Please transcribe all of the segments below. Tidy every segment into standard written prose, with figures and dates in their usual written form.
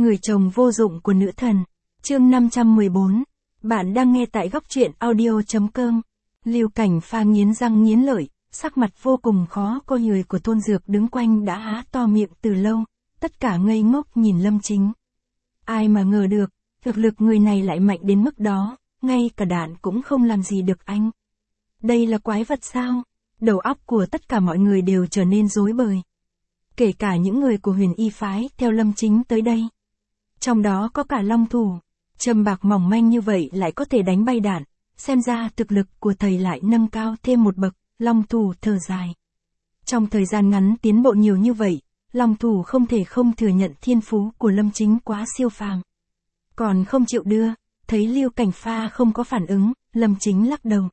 Người chồng vô dụng của nữ thần. Chương 514. Bạn đang nghe tại góc truyện audio.com. Lưu Cảnh Pha nghiến răng nghiến lợi, sắc mặt vô cùng khó coi. Người của thôn dược đứng quanh đã há to miệng từ lâu, tất cả ngây ngốc nhìn Lâm Chính. Ai mà ngờ được, thực lực người này lại mạnh đến mức đó, ngay cả đạn cũng không làm gì được anh. Đây là quái vật sao? Đầu óc của tất cả mọi người đều trở nên rối bời. Kể cả những người của Huyền Y phái theo Lâm Chính tới đây. Trong đó có cả Long Thủ. Châm bạc mỏng manh như vậy lại có thể đánh bay đạn, xem ra thực lực của thầy lại nâng cao thêm một bậc. Long Thủ thở dài. Trong thời gian ngắn tiến bộ nhiều như vậy, Long Thủ không thể không thừa nhận thiên phú của Lâm Chính quá siêu phàm. Còn không chịu đưa, thấy Lưu Cảnh Pha không có phản ứng, Lâm Chính lắc đầu.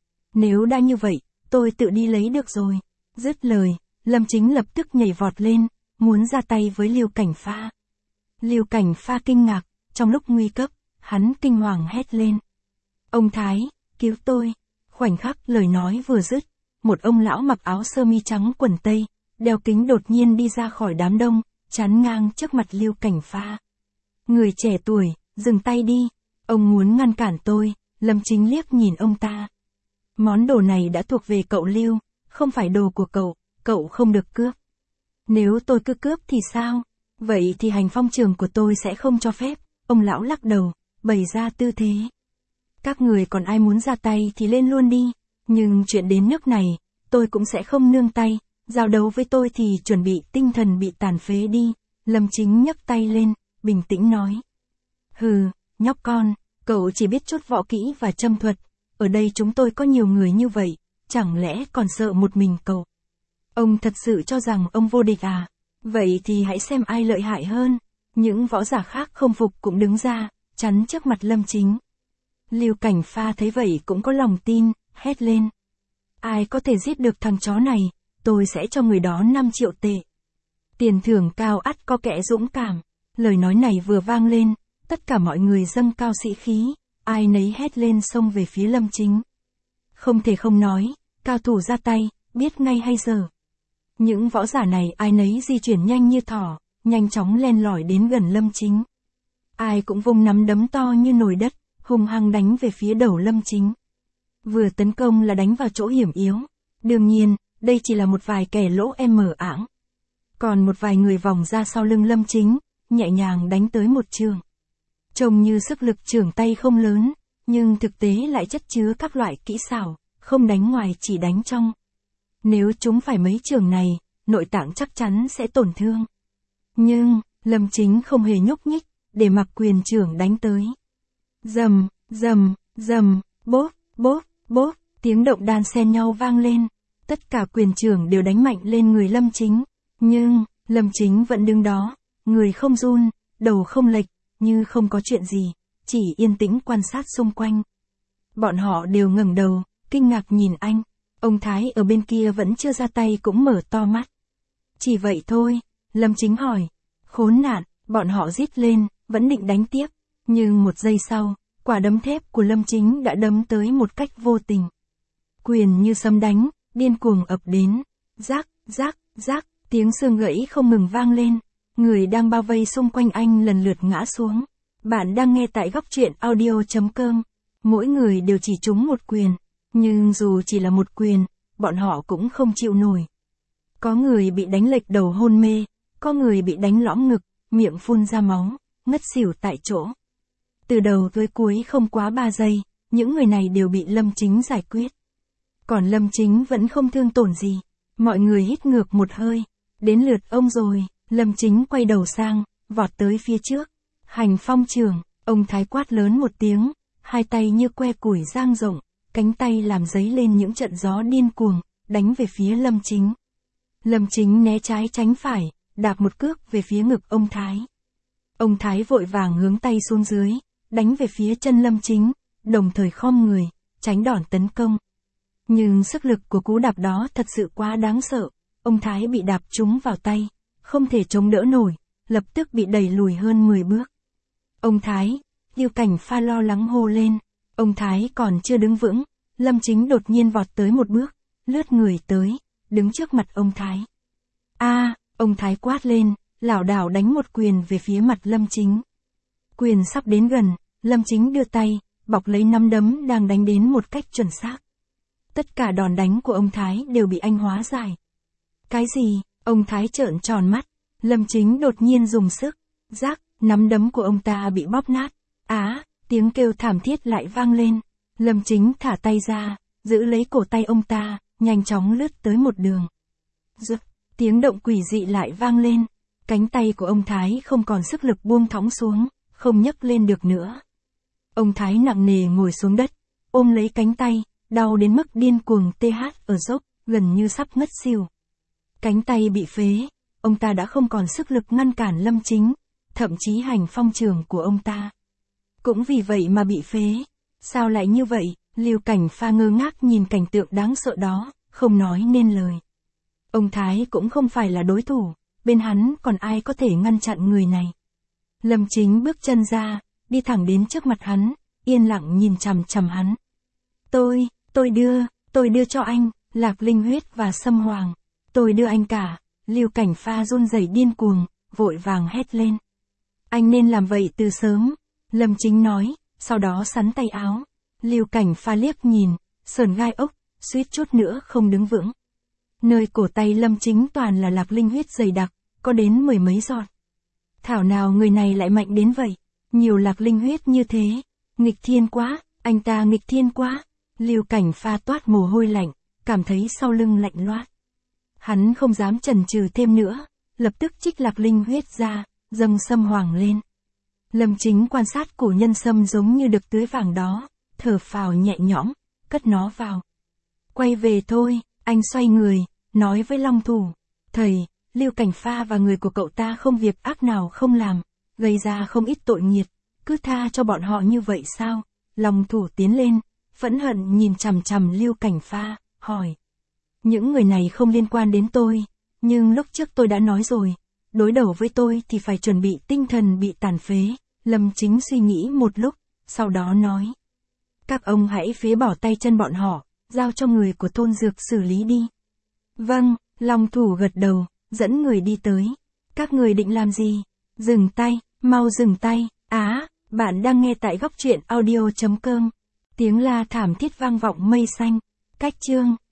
Nếu đã như vậy, tôi tự đi lấy được rồi. Dứt lời, Lâm Chính lập tức nhảy vọt lên, muốn ra tay với Lưu Cảnh Pha. Lưu Cảnh Pha kinh ngạc, trong lúc nguy cấp, hắn kinh hoàng hét lên. Ông Thái, cứu tôi. Khoảnh khắc lời nói vừa dứt, một ông lão mặc áo sơ mi trắng quần tây, đeo kính đột nhiên đi ra khỏi đám đông, chắn ngang trước mặt Lưu Cảnh Pha. Người trẻ tuổi, dừng tay đi, ông muốn ngăn cản tôi. Lâm Chính liếc nhìn ông ta. Món đồ này đã thuộc về cậu Lưu, không phải đồ của cậu không được cướp. Nếu tôi cứ cướp thì sao? Vậy thì hành phong trường của tôi sẽ không cho phép. Ông lão lắc đầu, bày ra tư thế. Các người còn ai muốn ra tay thì lên luôn đi, nhưng chuyện đến nước này, tôi cũng sẽ không nương tay, giao đấu với tôi thì chuẩn bị tinh thần bị tàn phế đi. Lâm Chính nhấc tay lên, bình tĩnh nói. Hừ, nhóc con, cậu chỉ biết chút võ kỹ và châm thuật, ở đây chúng tôi có nhiều người như vậy, chẳng lẽ còn sợ một mình cậu? Ông thật sự cho rằng ông vô địch à? Vậy thì hãy xem ai lợi hại hơn. Những võ giả khác không phục cũng đứng ra, chắn trước mặt Lâm Chính. Lưu Cảnh Pha thấy vậy cũng có lòng tin, hét lên. Ai có thể giết được thằng chó này, tôi sẽ cho người đó 5 triệu tệ. Tiền thưởng cao ắt có kẻ dũng cảm. Lời nói này vừa vang lên, tất cả mọi người dâng cao sĩ khí, ai nấy hét lên xông về phía Lâm Chính. Không thể không nói, cao thủ ra tay, biết ngay hay giờ. Những võ giả này ai nấy di chuyển nhanh như thỏ, nhanh chóng len lỏi đến gần Lâm Chính. Ai cũng vung nắm đấm to như nồi đất, hung hăng đánh về phía đầu Lâm Chính. Vừa tấn công là đánh vào chỗ hiểm yếu. Đương nhiên, đây chỉ là một vài kẻ lỗ mờ ảng. Còn một vài người vòng ra sau lưng Lâm Chính, nhẹ nhàng đánh tới một trường. Trông như sức lực chưởng tay không lớn, nhưng thực tế lại chất chứa các loại kỹ xảo, không đánh ngoài chỉ đánh trong. Nếu chúng phải mấy trường này, nội tạng chắc chắn sẽ tổn thương. Nhưng, Lâm Chính không hề nhúc nhích, để mặc quyền trưởng đánh tới. Rầm, rầm, rầm, bốp, bốp, bốp, tiếng động đan xen nhau vang lên. Tất cả quyền trưởng đều đánh mạnh lên người Lâm Chính. Nhưng, Lâm Chính vẫn đứng đó, người không run, đầu không lệch, như không có chuyện gì, chỉ yên tĩnh quan sát xung quanh. Bọn họ đều ngẩng đầu, kinh ngạc nhìn anh. Ông Thái ở bên kia vẫn chưa ra tay cũng mở to mắt. Chỉ vậy thôi, Lâm Chính hỏi. Khốn nạn, bọn họ rít lên, vẫn định đánh tiếp. Nhưng một giây sau, quả đấm thép của Lâm Chính đã đấm tới một cách vô tình. Quyền như sấm đánh, điên cuồng ập đến. Rác, rác, rác, tiếng xương gãy không ngừng vang lên. Người đang bao vây xung quanh anh lần lượt ngã xuống. Bạn đang nghe tại góc truyện audio.com. Mỗi người đều chỉ trúng một quyền. Nhưng dù chỉ là một quyền, bọn họ cũng không chịu nổi. Có người bị đánh lệch đầu hôn mê, có người bị đánh lõm ngực, miệng phun ra máu, ngất xỉu tại chỗ. Từ đầu tới cuối không quá 3 giây, những người này đều bị Lâm Chính giải quyết. Còn Lâm Chính vẫn không thương tổn gì. Mọi người hít ngược một hơi. Đến lượt ông rồi, Lâm Chính quay đầu sang, vọt tới phía trước. Hành phong trường, ông Thái quát lớn một tiếng, hai tay như que củi dang rộng, cánh tay làm dấy lên những trận gió điên cuồng, đánh về phía Lâm Chính. Lâm Chính né trái tránh phải, đạp một cước về phía ngực ông Thái. Ông Thái vội vàng hướng tay xuống dưới, đánh về phía chân Lâm Chính, đồng thời khom người, tránh đòn tấn công. Nhưng sức lực của cú đạp đó thật sự quá đáng sợ, ông Thái bị đạp trúng vào tay, không thể chống đỡ nổi, lập tức bị đẩy lùi hơn 10 bước. Ông Thái, Lưu Cảnh Pha lo lắng hô lên, ông Thái còn chưa đứng vững, Lâm Chính đột nhiên vọt tới một bước, lướt người tới, đứng trước mặt ông Thái. Ông Thái quát lên, lảo đảo đánh một quyền về phía mặt Lâm Chính. Quyền sắp đến gần, Lâm Chính đưa tay, bọc lấy nắm đấm đang đánh đến một cách chuẩn xác. Tất cả đòn đánh của ông Thái đều bị anh hóa giải. Cái gì? Ông Thái trợn tròn mắt. Lâm Chính đột nhiên dùng sức. Rác, nắm đấm của ông ta bị bóp nát. Tiếng kêu thảm thiết lại vang lên. Lâm Chính thả tay ra, giữ lấy cổ tay ông ta, nhanh chóng lướt tới một đường. Rực, tiếng động quỷ dị lại vang lên. Cánh tay của ông Thái không còn sức lực buông thõng xuống, không nhấc lên được nữa. Ông Thái nặng nề ngồi xuống đất, ôm lấy cánh tay, đau đến mức điên cuồng TH ở dốc, gần như sắp ngất xỉu. Cánh tay bị phế, ông ta đã không còn sức lực ngăn cản Lâm Chính, thậm chí hành phong trường của ông ta. Cũng vì vậy mà bị phế. Sao lại như vậy? Lưu Cảnh Pha ngơ ngác nhìn cảnh tượng đáng sợ đó, không nói nên lời. Ông Thái cũng không phải là đối thủ, bên hắn còn ai có thể ngăn chặn người này. Lâm Chính bước chân ra, đi thẳng đến trước mặt hắn, yên lặng nhìn chằm chằm hắn. Tôi đưa cho anh, Lạc Linh Huyết và Sâm Hoàng. Tôi đưa anh cả. Lưu Cảnh Pha run rẩy điên cuồng, vội vàng hét lên. Anh nên làm vậy từ sớm. Lâm Chính nói, sau đó xắn tay áo. Lưu Cảnh Pha liếc nhìn, sờn gai ốc, suýt chút nữa không đứng vững. Nơi cổ tay Lâm Chính toàn là Lạc Linh Huyết dày đặc, có đến 10 mấy giọt. Thảo nào người này lại mạnh đến vậy, nhiều Lạc Linh Huyết như thế. Nghịch thiên quá, anh ta nghịch thiên quá. Lưu Cảnh Pha toát mồ hôi lạnh, cảm thấy sau lưng lạnh loát. Hắn không dám chần chừ thêm nữa, lập tức trích Lạc Linh Huyết ra, dâng Sâm Hoàng lên. Lâm Chính quan sát củ nhân sâm giống như được tưới vàng đó, thở phào nhẹ nhõm, cất nó vào. Quay về thôi, anh xoay người, nói với Long Thủ. Thầy, Lưu Cảnh Pha và người của cậu ta không việc ác nào không làm, gây ra không ít tội nghiệt, cứ tha cho bọn họ như vậy sao? Long Thủ tiến lên, phẫn hận nhìn chằm chằm Lưu Cảnh Pha, hỏi. Những người này không liên quan đến tôi, nhưng lúc trước tôi đã nói rồi, đối đầu với tôi thì phải chuẩn bị tinh thần bị tàn phế. Lâm Chính suy nghĩ một lúc, sau đó nói. Các ông hãy phế bỏ tay chân bọn họ, giao cho người của thôn dược xử lý đi. Vâng, Long Thủ gật đầu, dẫn người đi tới. Các người định làm gì? Dừng tay, mau dừng tay. Bạn đang nghe tại góc truyện audio.com. Tiếng la thảm thiết vang vọng mây xanh. Cách chương